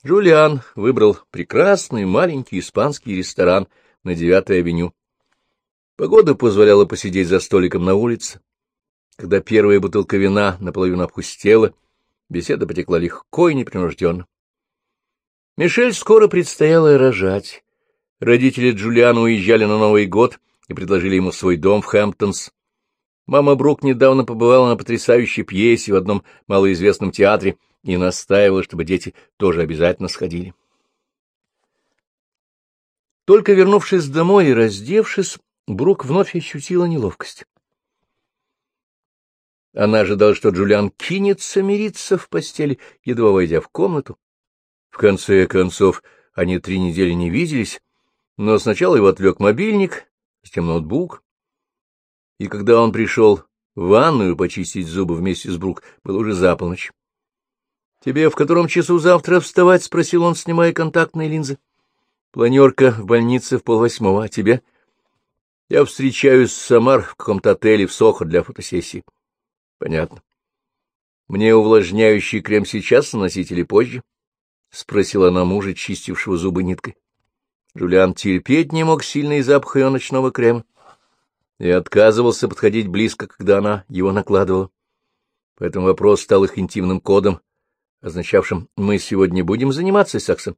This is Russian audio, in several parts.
Джулиан выбрал прекрасный маленький испанский ресторан на 9-й авеню. Погода позволяла посидеть за столиком на улице. Когда первая бутылка вина наполовину опустела, беседа потекла легко и непринужденно. Мишель скоро предстояло рожать. Родители Джулиана уезжали на Новый год и предложили ему свой дом в Хэмптонс. Мама Брук недавно побывала на потрясающей пьесе в одном малоизвестном театре и настаивала, чтобы дети тоже обязательно сходили. Только вернувшись домой и раздевшись, Брук вновь ощутила неловкость. Она ожидала, что Джулиан кинется мириться в постели, едва войдя в комнату. В конце концов, они 3 недели не виделись, но сначала его отвлек мобильник, затем ноутбук. И когда он пришел в ванную почистить зубы вместе с Брук, было уже за полночь. — Тебе в котором часу завтра вставать? — спросил он, снимая контактные линзы. — Планерка в больнице в 7:30, а тебе? — Я встречаюсь с Самар в каком-то отеле в Сохо для фотосессии. — Понятно. — Мне увлажняющий крем сейчас наносить или позже? — спросила она мужа, чистившего зубы ниткой. Джулиан терпеть не мог сильный запах ее ночного крема и отказывался подходить близко, когда она его накладывала. Поэтому вопрос стал их интимным кодом, означавшим «мы сегодня будем заниматься сексом».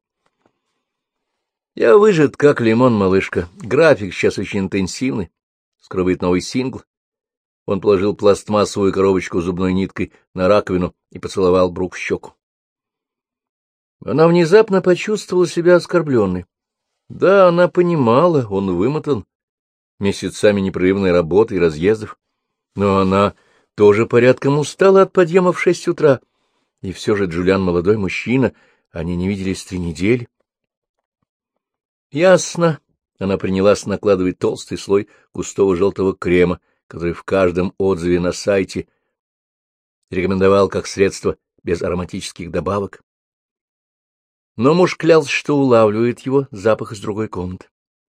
«Я выжат, как лимон, малышка. График сейчас очень интенсивный. Скоро выйдет новый сингл». Он положил пластмассовую коробочку с зубной ниткой на раковину и поцеловал Брук в щеку. Она внезапно почувствовала себя оскорбленной. Да, она понимала, он вымотан месяцами непрерывной работы и разъездов, но она тоже порядком устала от подъема в 6 утра. И все же Джулиан молодой мужчина, они не виделись 3 недели. Ясно. Она принялась накладывать толстый слой густого желтого крема, который в каждом отзыве на сайте рекомендовал как средство без ароматических добавок. Но муж клялся, что улавливает его запах из другой комнаты.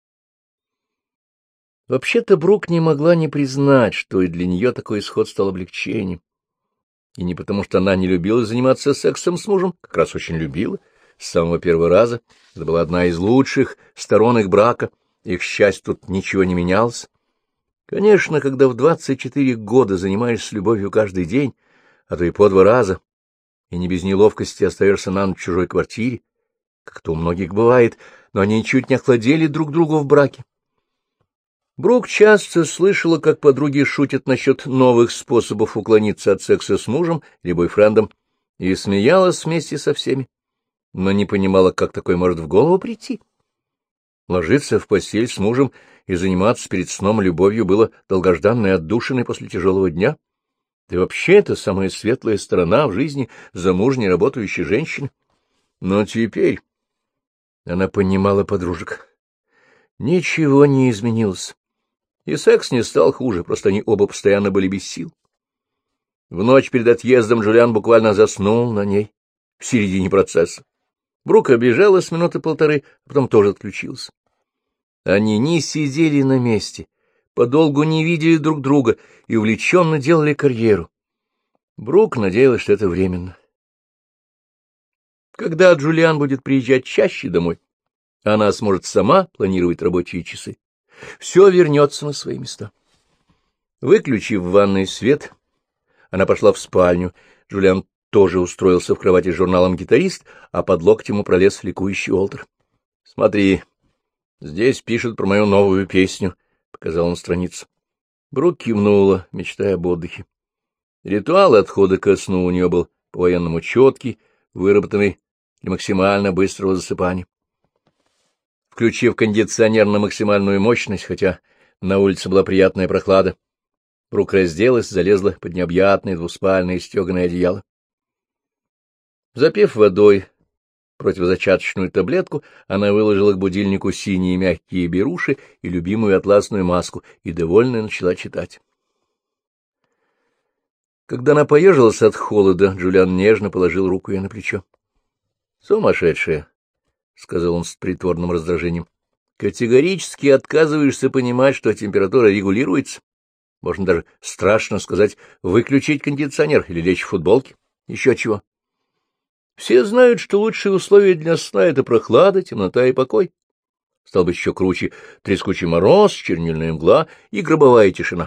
Вообще-то Брук не могла не признать, что и для нее такой исход стал облегчением. И не потому, что она не любила заниматься сексом с мужем, как раз очень любила, с самого первого раза. Это была одна из лучших сторон их брака, их счастье тут ничего не менялось. Конечно, когда в 24 года занимаешься любовью каждый день, а то и по 2 раза, и не без неловкости остаешься на ночь в чужой квартире, как-то у многих бывает, но они ничуть не охладели друг другу в браке. Брук часто слышала, как подруги шутят насчет новых способов уклониться от секса с мужем или бойфрендом, и смеялась вместе со всеми, но не понимала, как такое может в голову прийти. Ложиться в постель с мужем и заниматься перед сном любовью было долгожданной отдушиной после тяжелого дня. Да и вообще это самая светлая сторона в жизни замужней работающей женщины. Но теперь она понимала подружек. Ничего не изменилось. И секс не стал хуже, просто они оба постоянно были без сил. В ночь перед отъездом Джулиан буквально заснул на ней в середине процесса. Брук обижалась 1-1.5 минуты, а потом тоже отключилась. Они не сидели на месте, подолгу не видели друг друга и увлеченно делали карьеру. Брук надеялась, что это временно. Когда Джулиан будет приезжать чаще домой, она сможет сама планировать рабочие часы. Все вернется на свои места. Выключив в ванной свет, она пошла в спальню. Джулиан тоже устроился в кровати с журналом «Гитарист», а под локтем ему пролез ликующий Уолтер. — Смотри, здесь пишут про мою новую песню, — показал он страницу. Брук кивнула, мечтая об отдыхе. Ритуал отхода ко сну у нее был по-военному четкий, выработанный для максимально быстрого засыпания. Включив кондиционер на максимальную мощность, хотя на улице была приятная прохлада, Брук разделась, залезла под необъятное двуспальное стеганое одеяло. Запив водой противозачаточную таблетку, она выложила к будильнику синие мягкие беруши и любимую атласную маску, и, довольная, начала читать. Когда она поежилась от холода, Джулиан нежно положил руку ей на плечо. — Сумасшедшая! — сказал он с притворным раздражением. — Категорически отказываешься понимать, что температура регулируется. Можно даже страшно сказать выключить кондиционер или лечь в футболке. Еще чего. Все знают, что лучшие условия для сна — это прохлада, темнота и покой. Стал бы еще круче трескучий мороз, чернильная мгла и гробовая тишина.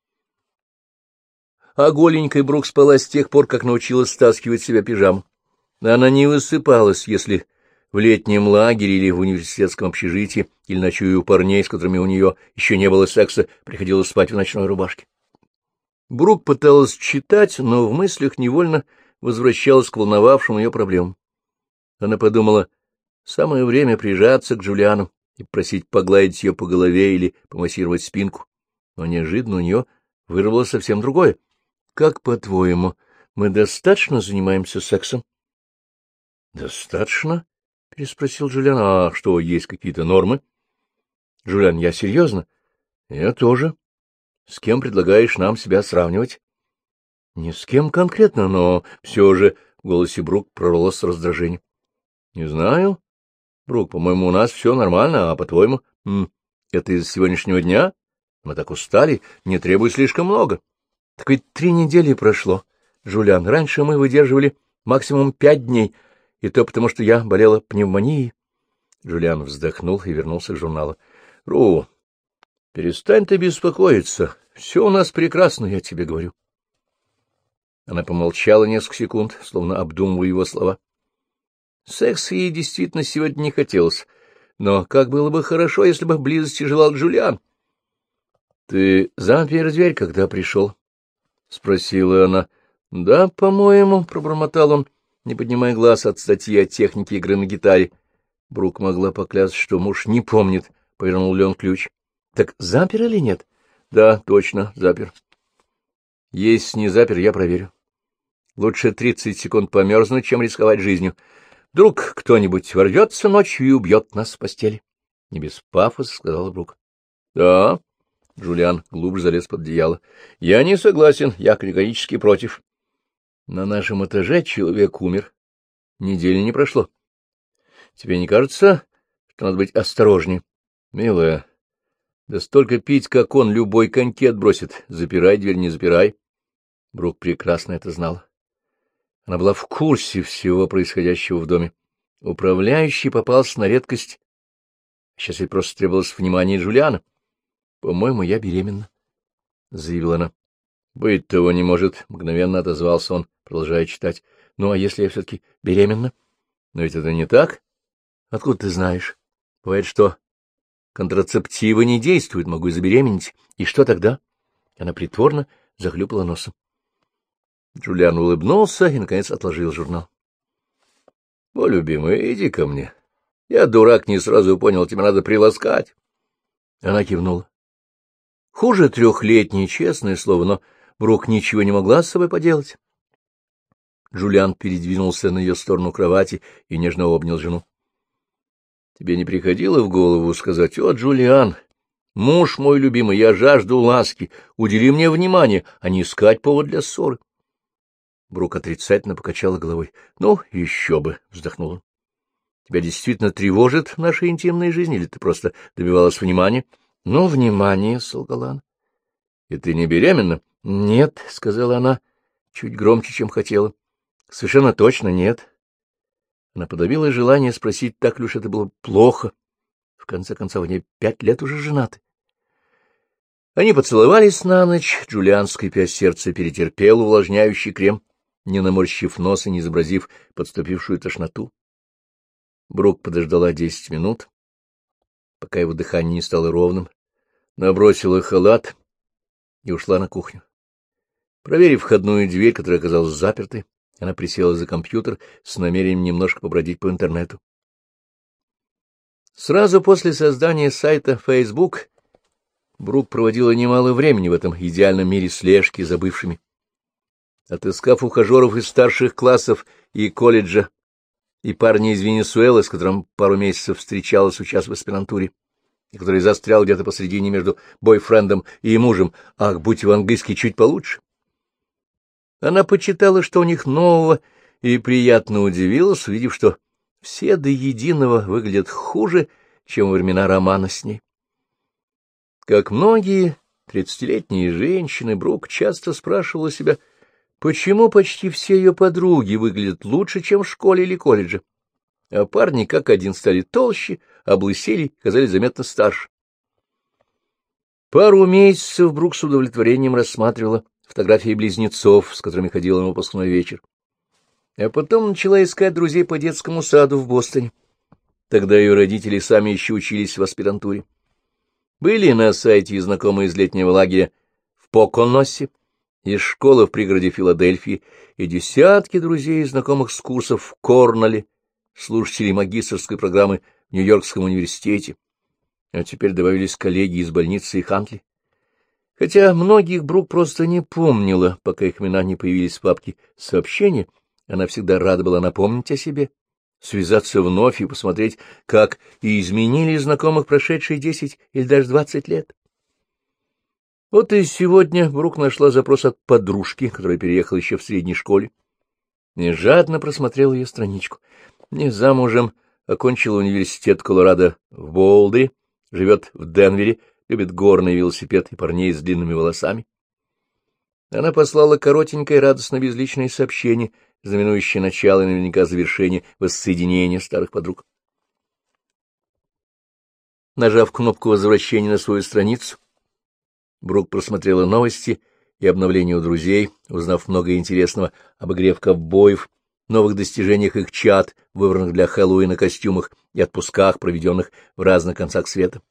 А голенькой Брук спала с тех пор, как научилась стаскивать с себя пижаму. Она не высыпалась, если в летнем лагере или в университетском общежитии, или ночуя у парней, с которыми у нее еще не было секса, приходилось спать в ночной рубашке. Брук пыталась читать, но в мыслях невольно возвращалась к волновавшим ее проблемам. Она подумала, самое время прижаться к Джулиану и просить погладить ее по голове или помассировать спинку. Но неожиданно у нее вырвалось совсем другое. — Как, по-твоему, мы достаточно занимаемся сексом? — Достаточно? — переспросил Джулиан. — А что, есть какие-то нормы? — Джулиан, я серьезно? — Я тоже. С кем предлагаешь нам себя сравнивать? — Не с кем конкретно, но все же в голосе Брук прорвалось раздражение. — Не знаю. Брук, по-моему, у нас все нормально, а по-твоему? Это из сегодняшнего дня? Мы так устали, не требуй слишком много. — Так ведь 3 недели прошло, Джулиан. Раньше мы выдерживали максимум 5 дней, и то потому, что я болела пневмонией. Джулиан вздохнул и вернулся к журналу. — Ру, перестань ты беспокоиться. Все у нас прекрасно, я тебе говорю. Она помолчала несколько секунд, словно обдумывая его слова. Секса ей действительно сегодня не хотелось, но как было бы хорошо, если бы близости желал Джулиан. — Ты запер дверь, когда пришел? — спросила она. — Да, по-моему, — пробормотал он, не поднимая глаз от статьи о технике игры на гитаре. Брук могла поклясться, что муж не помнит, повернул ли он ключ. — Так запер или нет? — Да, точно, запер. — Если не запер, я проверю. Лучше 30 секунд померзнуть, чем рисковать жизнью. Вдруг кто-нибудь ворвется ночью и убьет нас в постели. Не без пафоса, — сказала Брук. — Да. Джулиан глубже залез под одеяло. — Я не согласен, я категорически против. На нашем этаже человек умер. Недели не прошло. Тебе не кажется, что надо быть осторожнее? Милая, да столько пить, как он, любой коньки отбросит. Запирай дверь, не запирай. Брук прекрасно это знала. Она была в курсе всего происходящего в доме. Управляющий попался на редкость. Сейчас ей просто требовалось внимание Джулиана. — По-моему, я беременна, — заявила она. — Быть того не может, — мгновенно отозвался он, продолжая читать. — Ну, а если я все-таки беременна? — Но ведь это не так. — Откуда ты знаешь? Бывает, что контрацептивы не действуют, могу и забеременеть. И что тогда? Она притворно захлюпала носом. Джулиан улыбнулся и, наконец, отложил журнал. — О, любимый, иди ко мне. Я, дурак, не сразу понял, тебе надо приласкать. Она кивнула. Хуже 3-летней, честное слово, но Брук ничего не могла с собой поделать. Джулиан передвинулся на ее сторону кровати и нежно обнял жену. — Тебе не приходило в голову сказать: «О, Джулиан, муж мой любимый, я жажду ласки, удели мне внимание, а не искать повод для ссоры?» Брук отрицательно покачала головой. — Ну, еще бы, — вздохнул он. — Тебя действительно тревожит наша интимная жизнь, или ты просто добивалась внимания? — Ну, внимание, — солгала она. — И ты не беременна? — Нет, — сказала она, чуть громче, чем хотела. — Совершенно точно нет. Она подавила желание спросить, так ли уж это было плохо. В конце концов, они 5 лет уже женаты. Они поцеловались на ночь, Джулиан, скрипя сердце, перетерпел увлажняющий крем, не наморщив нос и не изобразив подступившую тошноту. Брук подождала 10 минут, пока его дыхание не стало ровным, набросила халат и ушла на кухню. Проверив входную дверь, которая оказалась запертой, она присела за компьютер с намерением немножко побродить по интернету. Сразу после создания сайта Facebook Брук проводила немало времени в этом идеальном мире слежки за бывшими. Отыскав ухажеров из старших классов и колледжа, и парня из Венесуэлы, с которым пару месяцев встречалась, учась в аспирантуре, и который застрял где-то посредине между бойфрендом и мужем, ах, будь в-английски чуть получше. Она почитала, что у них нового, и приятно удивилась, увидев, что все до единого выглядят хуже, чем во времена романа с ней. Как многие 30-летние женщины, Брук часто спрашивала себя, Почему почти все ее подруги выглядят лучше, чем в школе или колледже? А парни как один стали толще, облысели, казались заметно старше. Пару месяцев Брук с удовлетворением рассматривала фотографии близнецов, с которыми ходила на выпускной вечер. А потом начала искать друзей по детскому саду в Бостоне. Тогда ее родители сами еще учились в аспирантуре. Были на сайте и знакомые из летнего лагеря в Поконосе, из школы в пригороде Филадельфии, и десятки друзей и знакомых с курсов в Корнелле, слушателей магистерской программы в Нью-Йоркском университете, а теперь добавились коллеги из больницы и Хантли. Хотя многих Брук просто не помнила, пока их имена не появились в папке сообщения, она всегда рада была напомнить о себе, связаться вновь и посмотреть, как и изменили знакомых прошедшие 10 или даже 20 лет. Вот и сегодня Брук нашла запрос от подружки, которая переехала еще в средней школе, и жадно просмотрела ее страничку. Не замужем, окончила университет Колорадо в Болдере, живет в Денвере, любит горный велосипед и парней с длинными волосами. Она послала коротенькое радостно-безличное сообщение, знаменующее начало и наверняка завершение воссоединения старых подруг. Нажав кнопку возвращения на свою страницу, Брук просмотрела новости и обновления у друзей, узнав много интересного об игре в ковбоев, новых достижениях их чад, выбранных для Хэллоуина костюмах и отпусках, проведенных в разных концах света.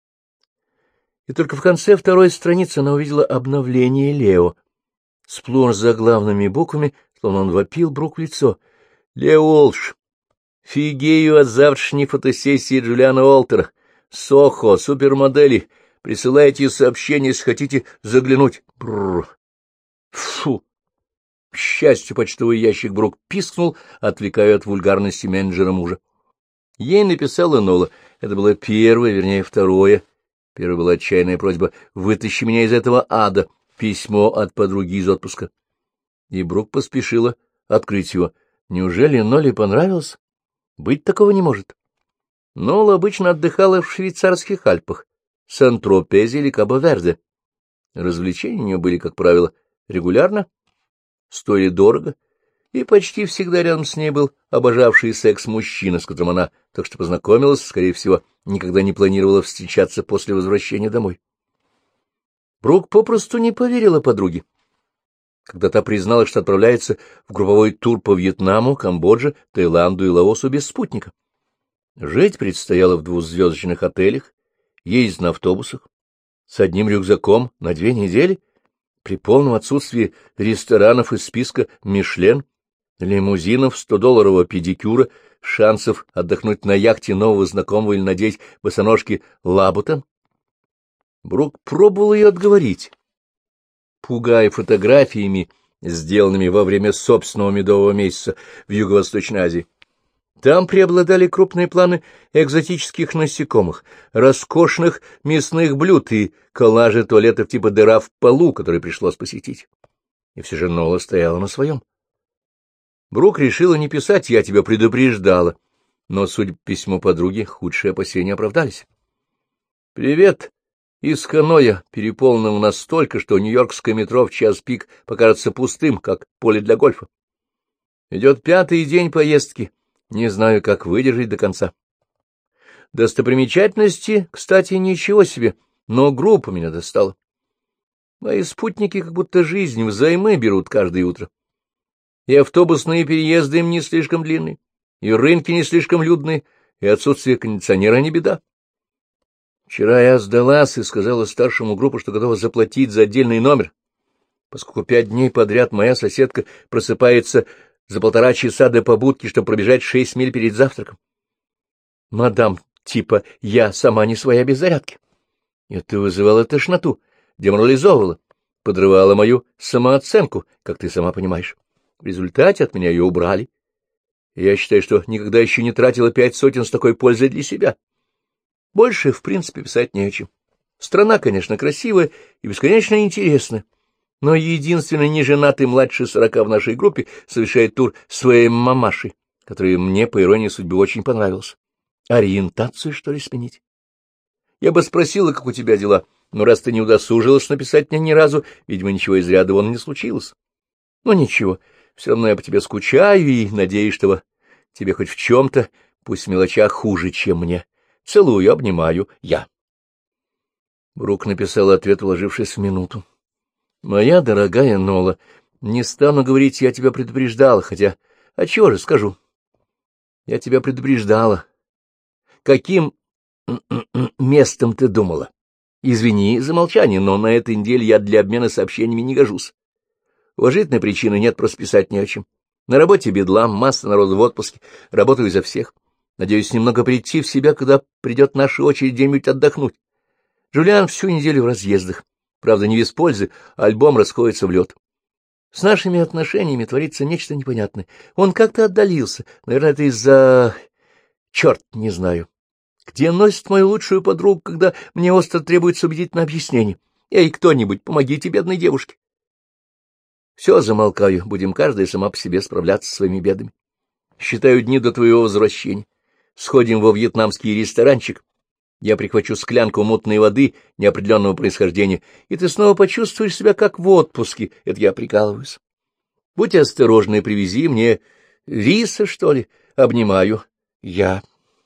И только в конце второй страницы она увидела обновление Лео. Сплошь заглавными буквами, словно он вопил Брук в лицо. «Лео Уолш! Фигею от завтрашней фотосессии Джулиана Уолтера! Сохо! Супермодели! Присылайте сообщение, если хотите заглянуть!» Бррр! Фу! К счастью, почтовый ящик Брук пискнул, отвлекая от вульгарности менеджера мужа. Ей написала Нола. Это было первое, вернее, второе. Первая была отчаянная просьба: «Вытащи меня из этого ада». Письмо от подруги из отпуска. И Брук поспешила открыть его. Неужели Ноле понравился? Быть такого не может. Нола обычно отдыхала в швейцарских Альпах, Сан-Тропезе или Кабо-Верде. Развлечения у нее были, как правило, регулярно, стоили дорого, и почти всегда рядом с ней был обожавший секс мужчина, с которым она только что познакомилась, скорее всего, никогда не планировала встречаться после возвращения домой. Брук попросту не поверила подруге. Когда та призналась, что отправляется в групповой тур по Вьетнаму, Камбодже, Таиланду и Лаосу без спутника. Жить предстояло в двухзвездочных отелях, ездить на автобусах, с одним рюкзаком на 2 недели, при полном отсутствии ресторанов из списка «Мишлен», лимузинов, $100 педикюра, шансов отдохнуть на яхте нового знакомого или надеть босоножки Лабутен. Брук пробовал ее отговорить, пугая фотографиями, сделанными во время собственного медового месяца в Юго-Восточной Азии. Там преобладали крупные планы экзотических насекомых, роскошных мясных блюд и коллажи туалетов типа дыра в полу, которые пришлось посетить. И все же Нола стояла на своем. Брук решила не писать «я тебя предупреждала», но, судя по письму подруги, худшие опасения оправдались. «Привет из Ханоя, переполненного настолько, что нью-йоркское метро в час пик покажется пустым, как поле для гольфа. Идет 5-й день поездки, не знаю, как выдержать до конца. Достопримечательности, кстати, ничего себе, но группа меня достала. Мои спутники как будто жизнь взаймы берут каждое утро. И автобусные переезды им не слишком длинные, и рынки не слишком людные, и отсутствие кондиционера не беда. Вчера я сдалась и сказала старшему группу, что готова заплатить за отдельный номер, поскольку 5 дней подряд моя соседка просыпается за 1,5 часа до побудки, чтобы пробежать 6 миль перед завтраком. Мадам, типа, я сама не своя без зарядки. Это вызывало тошноту, деморализовывало, подрывало мою самооценку, как ты сама понимаешь. В результате от меня ее убрали. Я считаю, что никогда еще не тратила 5 сотен с такой пользой для себя. Больше, в принципе, писать не о чем. Страна, конечно, красивая и бесконечно интересная, но единственный неженатый младше 40 в нашей группе совершает тур своей мамашей, который мне, по иронии судьбы, очень понравился. Ориентацию, что ли, сменить? Я бы спросила, как у тебя дела, но раз ты не удосужилась написать мне ни разу, видимо, ничего из ряда вон не случилось. Но ничего, все равно я по тебе скучаю и надеюсь, что тебе хоть в чем-то, пусть в мелочах, хуже, чем мне. Целую, обнимаю, я. Брук написал ответ, уложившись в минуту. «Моя дорогая Нола, не стану говорить, я тебя предупреждала, хотя... А чего же скажу? Я тебя предупреждала. Каким местом ты думала? Извини за молчание, но на этой неделе я для обмена сообщениями не гожусь. Уважительной причины нет, просто писать не о чем. На работе бедлам, масса народу в отпуске, работаю за всех. Надеюсь немного прийти в себя, когда придет наша очередь где-нибудь отдохнуть. Джулиан всю неделю в разъездах. Правда, не без пользы, альбом расходится в лед. С нашими отношениями творится нечто непонятное. Он как-то отдалился. Наверное, это из-за... Черт, не знаю. Где носит мою лучшую подругу, когда мне остро требуется убедительное объяснение? Эй, кто-нибудь, помогите бедной девушке. Все, замолкаю. Будем каждая сама по себе справляться со своими бедами. Считаю дни до твоего возвращения. Сходим во вьетнамский ресторанчик. Я прихвачу склянку мутной воды неопределенного происхождения, и ты снова почувствуешь себя как в отпуске. Это я прикалываюсь. Будь осторожна и привези мне риса, что ли. Обнимаю. Я.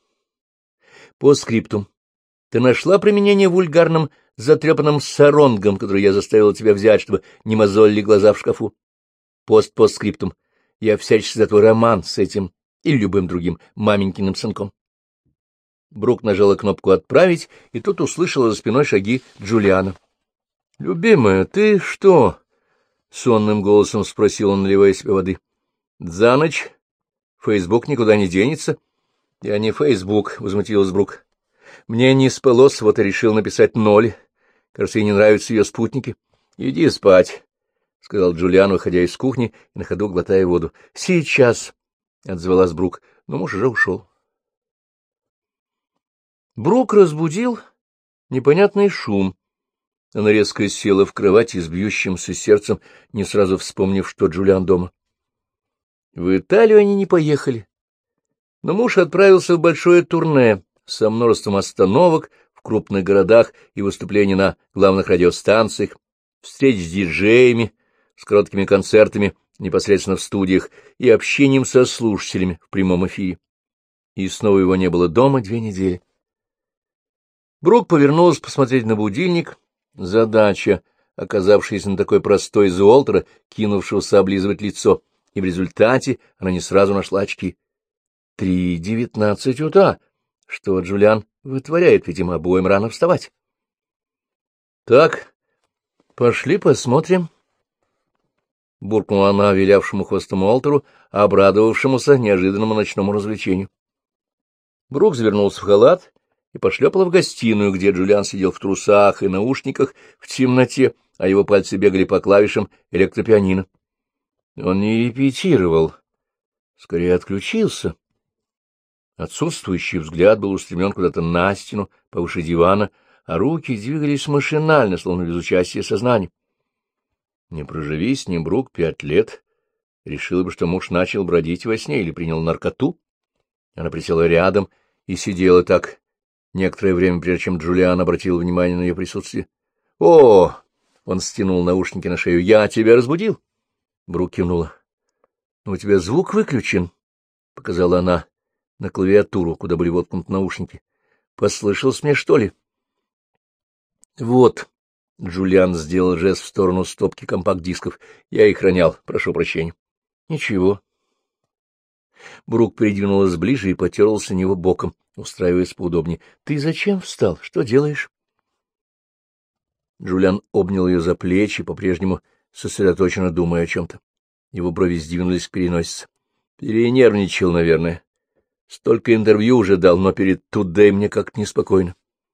По скриптум. Ты нашла применение вульгарным затрепанным саронгом, который я заставила тебя взять, чтобы не мозолили глаза в шкафу? Постскриптум. Я всячески за твой роман с этим или любым другим маменькиным сынком. Брук нажала кнопку «Отправить», и тут услышала за спиной шаги Джулиана. — Любимая, ты что? — сонным голосом спросил он, наливая себе воды. — За ночь Фейсбук никуда не денется? — Я не Фейсбук, — возмутилась Брук. — Мне не спалось, вот и решил написать Ноле. Кажется, ей не нравятся ее спутники. — Иди спать, — сказал Джулиан, выходя из кухни и на ходу глотая воду. — Сейчас, — отзвалась Брук, но муж уже ушел. Брук разбудил непонятный шум. Она резко села в кровати с бьющимся сердцем, не сразу вспомнив, что Джулиан дома. В Италию они не поехали, но муж отправился в большое турне со множеством остановок в крупных городах и выступлений на главных радиостанциях, встреч с диджеями, с короткими концертами непосредственно в студиях и общением со слушателями в прямом эфире. И снова его не было дома 2 недели. Брук повернулась посмотреть на будильник. Задача, оказавшаяся на такой простой из Уолтера, кинувшегося облизывать лицо, и в результате она не сразу нашла очки. 3:19 утра. Что Джулиан вытворяет, видимо, обоим рано вставать. — Так, пошли посмотрим. Буркнула она вилявшему хвостом Уолтеру, обрадовавшемуся неожиданному ночному развлечению. Брук завернулся в халат и пошлепала в гостиную, где Джулиан сидел в трусах и наушниках в темноте, а его пальцы бегали по клавишам электропианино. Он не репетировал, скорее отключился. Отсутствующий взгляд был устремлен куда-то на стену, повыше дивана, а руки двигались машинально, словно без участия сознания. Не проживи с ним Брук 5 лет, решила бы, что муж начал бродить во сне или принял наркоту. Она присела рядом и сидела так некоторое время, прежде чем Джулиан обратил внимание на ее присутствие. — О! — он стянул наушники на шею. — Я тебя разбудил? Брук кивнула. — У тебя звук выключен, — показала она на клавиатуру, куда были воткнуты наушники. — Послышалось мне, что ли? — Вот. Джулиан сделал жест в сторону стопки компакт-дисков. — Я их ронял. Прошу прощения. — Ничего. Брук придвинулась ближе и потерлась на него боком, устраиваясь поудобнее. — Ты зачем встал? Что делаешь? Джулиан обнял ее за плечи, по-прежнему сосредоточенно думая о чем-то. Его брови сдвинулись к переносице. Перенервничал, наверное. Столько интервью уже дал, но перед Today мне как-то неспокойно.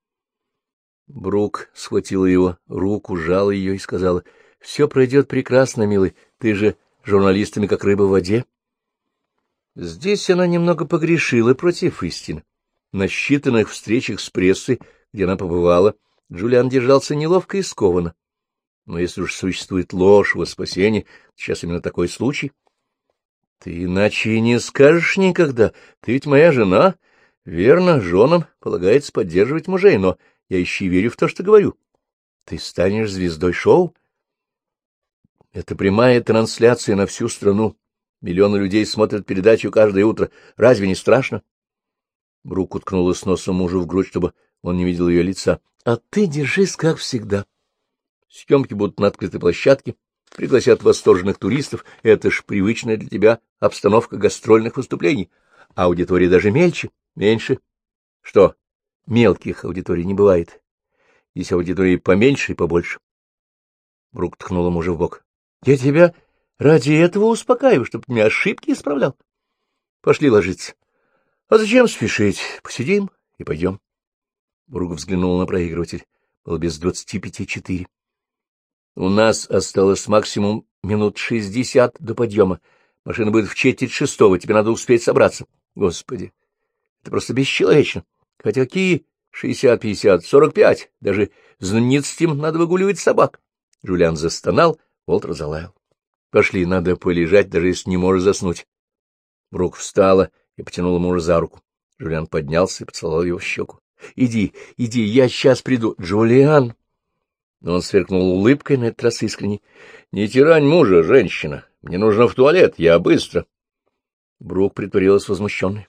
Брук схватила его руку, сжала ее и сказала: — Все пройдет прекрасно, милый. Ты же журналистами как рыба в воде. Здесь она немного погрешила против истины. На считанных встречах с прессой, где она побывала, Джулиан держался неловко и скованно. Но если уж существует ложь во спасении, сейчас именно такой случай. Ты иначе и не скажешь никогда. Ты ведь моя жена. Верно, женам полагается поддерживать мужей, но я еще и верю в то, что говорю. Ты станешь звездой шоу. Это прямая трансляция на всю страну. Миллионы людей смотрят передачу каждое утро. Разве не страшно? Брук уткнулась носом мужу в грудь, чтобы он не видел ее лица. — А ты держись, как всегда. Съемки будут на открытой площадке, пригласят восторженных туристов. Это ж привычная для тебя обстановка гастрольных выступлений. Аудитория даже меньше. Что? Мелких аудиторий не бывает. Есть аудитории поменьше и побольше. Брук ткнула мужа в бок. — Я тебя ради этого успокаиваю, чтобы ты мне ошибки исправлял. Пошли ложиться. — А зачем спешить? Посидим и пойдем. Брук взглянул на проигрыватель. Было без 4:55. — У нас осталось максимум минут 60 до подъема. Машина будет в 5:45, тебе надо успеть собраться. Господи, это просто бесчеловечно. Хотя какие 60, 50, 45? Даже знаменитостям надо выгуливать собак. Жюлиан застонал, Уолтер залаял. — Пошли, надо полежать, даже если не можешь заснуть. Брук встала и потянула мужа за руку. Жюлиан поднялся и поцеловал его в щеку. — Иди, я сейчас приду. — Джулиан! Но он сверкнул улыбкой, на этот раз искренней. — Не тирань мужа, женщина. Мне нужно в туалет, я быстро. Брук притворилась возмущенной.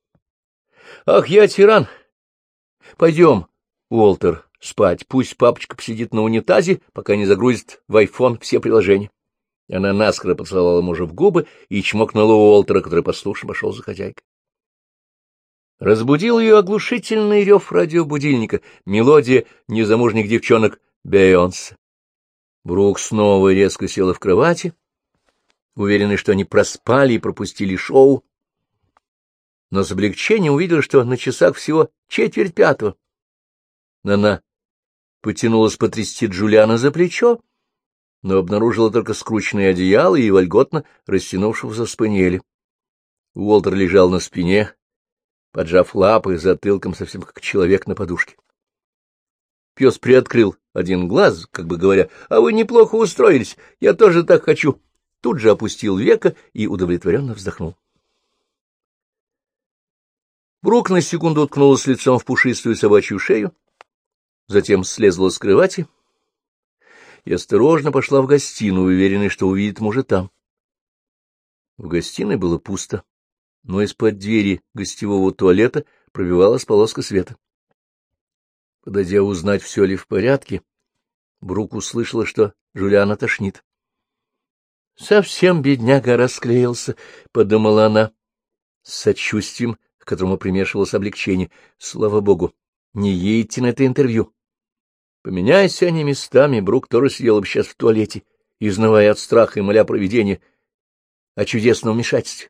— Ах, я тиран! Пойдем, Уолтер, спать. Пусть папочка посидит на унитазе, пока не загрузит в айфон все приложения. Она наскоро поцеловала мужа в губы и чмокнула Уолтера, который послушно пошел за хозяйкой. Разбудил ее оглушительный рев радиобудильника, мелодия незамужних девчонок Бейонсе. Брук снова резко села в кровати, уверенный, что они проспали и пропустили шоу, но с облегчением увидела, что на часах всего 4:45. Она потянулась потрясти Джулиана за плечо, но обнаружила только скрученное одеяло и вольготно растянувшегося спаниеля. Уолтер лежал на спине, поджав лапы затылком, совсем как человек на подушке. Пес приоткрыл один глаз, как бы говоря, «А вы неплохо устроились, я тоже так хочу». Тут же опустил веко и удовлетворенно вздохнул. Брук на секунду уткнулась лицом в пушистую собачью шею, затем слезла с кровати и осторожно пошла в гостиную, уверенной, что увидит мужа там. В гостиной было пусто, но из-под двери гостевого туалета пробивалась полоска света. Подойдя узнать, все ли в порядке, Брук услышала, что Жюлиана тошнит. — Совсем бедняга расклеился, — подумала она, с сочувствием, к которому примешивалось облегчение. Слава богу, не ей идти на это интервью. Поменяйся они местами, Брук тоже сидела бы сейчас в туалете, изнывая от страха и моля провидения о чудесном вмешательстве.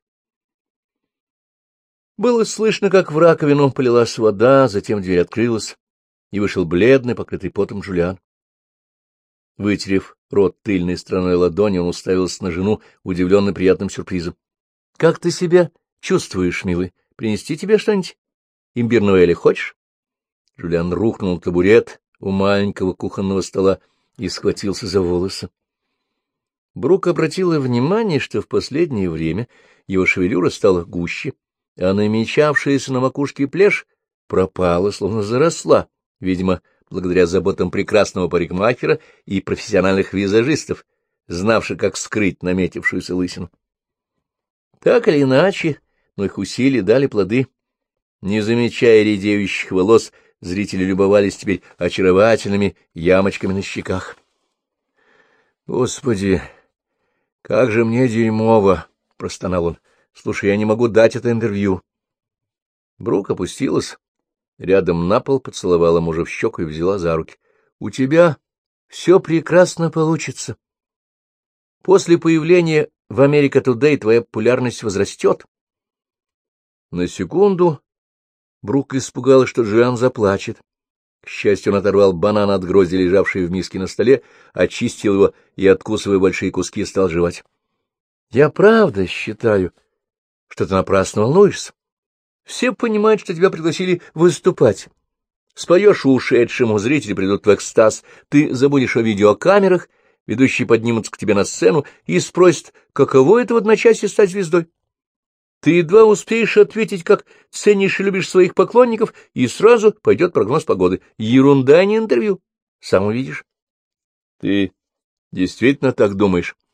Было слышно, как в раковину полилась вода, затем дверь открылась, и вышел бледный, покрытый потом Жюлиан. Вытерев рот тыльной стороной ладони, он уставился на жену, удивленный приятным сюрпризом. — Как ты себя чувствуешь, милый? Принести тебе что-нибудь? Имбирного эля хочешь? Жюлиан рухнул на табурет у маленького кухонного стола и схватился за волосы. Брук обратила внимание, что в последнее время его шевелюра стала гуще, а намечавшаяся на макушке плешь пропала, словно заросла, видимо, благодаря заботам прекрасного парикмахера и профессиональных визажистов, знавших, как скрыть наметившуюся лысину. Так или иначе, но их усилия дали плоды. Не замечая редеющих волос, зрители любовались теперь очаровательными ямочками на щеках. — Господи, как же мне дерьмово! — простонал он. — Слушай, я не могу дать это интервью. Брук опустилась рядом на пол, поцеловала мужа в щеку и взяла за руки. — У тебя все прекрасно получится. После появления в America Today твоя популярность возрастет. На секунду Брук испугалась, что Джулиан заплачет. К счастью, он оторвал банан от грозди, лежавшей в миске на столе, очистил его и, откусывая большие куски, стал жевать. — Я правда считаю, что ты напрасно волнуешься. Все понимают, что тебя пригласили выступать. Споешь ушедшему, зрители придут в экстаз, ты забудешь о видеокамерах, ведущие поднимутся к тебе на сцену и спросят, каково это в одночасье стать звездой. Ты едва успеешь ответить, как ценишь и любишь своих поклонников, и сразу пойдет прогноз погоды. Ерунда, не интервью. Сам увидишь. Ты действительно так думаешь?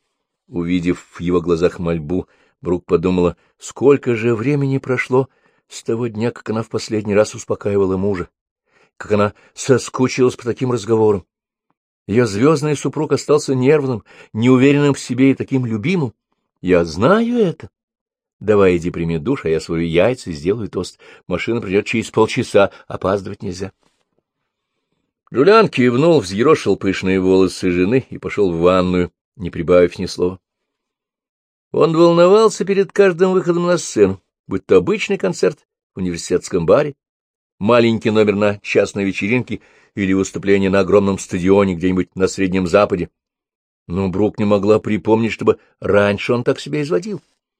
Увидев в его глазах мольбу, Брук подумала, сколько же времени прошло с того дня, как она в последний раз успокаивала мужа, как она соскучилась по таким разговорам. Ее звездный супруг остался нервным, неуверенным в себе и таким любимым. Я знаю это. Давай иди прими душ, а я сварю яйца и сделаю тост. Машина придет через полчаса, опаздывать нельзя. Джулиан кивнул, взъерошил пышные волосы жены и пошел в ванную, не прибавив ни слова. Он волновался перед каждым выходом на сцену, будь то обычный концерт в университетском баре, маленький номер на частной вечеринке или выступление на огромном стадионе где-нибудь на Среднем Западе. Но Брук не могла припомнить, чтобы раньше он так себя изводил.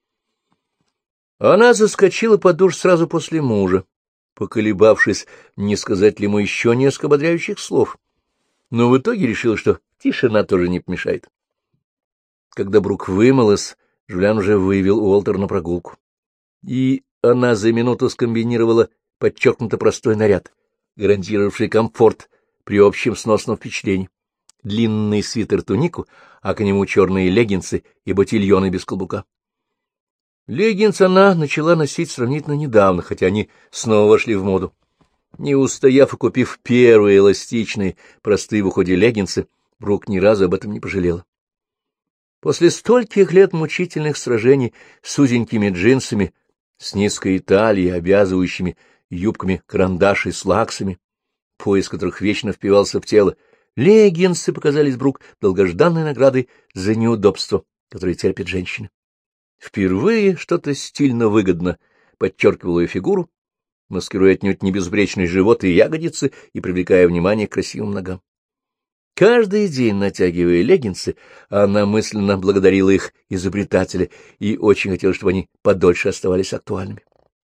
Она заскочила под душ сразу после мужа, поколебавшись, не сказать ли ему еще несколько ободряющих слов, но в итоге решила, что тишина тоже не помешает. Когда Брук вымылась, Джулиан уже вывел Уолтер на прогулку, и она за минуту скомбинировала подчеркнуто простой наряд, гарантировавший комфорт при общем сносном впечатлении. Длинный свитер-тунику, а к нему черные леггинсы и ботильоны без каблука. Леггинсы она начала носить сравнительно недавно, хотя они снова вошли в моду. Не устояв и купив первые эластичные, простые в уходе леггинсы, Брук ни разу об этом не пожалела. После стольких лет мучительных сражений с узенькими джинсами, с низкой талией, обвязывающими юбками-карандаши с лаксами, пояс которых вечно впивался в тело, леггинсы показались Брук долгожданной наградой за неудобство, которое терпят женщины. Впервые что-то стильно выгодно подчеркивало ее фигуру, маскируя отнюдь не безупречный живот и ягодицы и привлекая внимание к красивым ногам. Каждый день, натягивая леггинсы, она мысленно благодарила их изобретателя и очень хотела, чтобы они подольше оставались актуальными.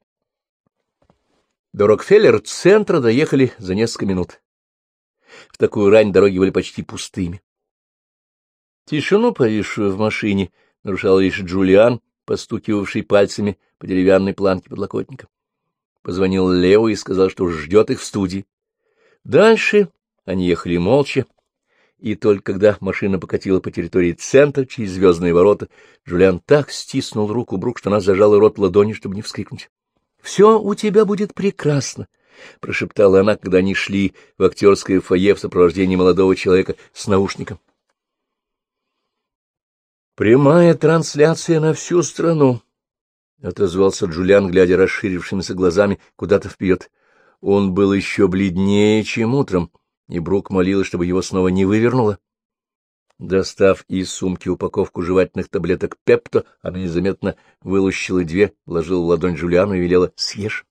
До Рокфеллер-центра доехали за несколько минут. В такую рань дороги были почти пустыми. Тишину, повисшую в машине, нарушал лишь Джулиан, постукивавший пальцами по деревянной планке подлокотника. Позвонил Лео и сказал, что ждет их в студии. Дальше они ехали молча, и только когда машина покатила по территории центра через звездные ворота, Джулиан так стиснул руку Брук, что она зажала рот ладонью, чтобы не вскрикнуть. — Все у тебя будет прекрасно, — прошептала она, когда они шли в актерское фойе в сопровождении молодого человека с наушником. «Прямая трансляция на всю страну», — отозвался Джулиан, глядя расширившимися глазами куда-то вперед. Он был еще бледнее, чем утром, и Брук молилась, чтобы его снова не вывернуло. Достав из сумки упаковку жевательных таблеток Пепто, она незаметно вылущила две, вложила в ладонь Джулиану и велела: «Съешь».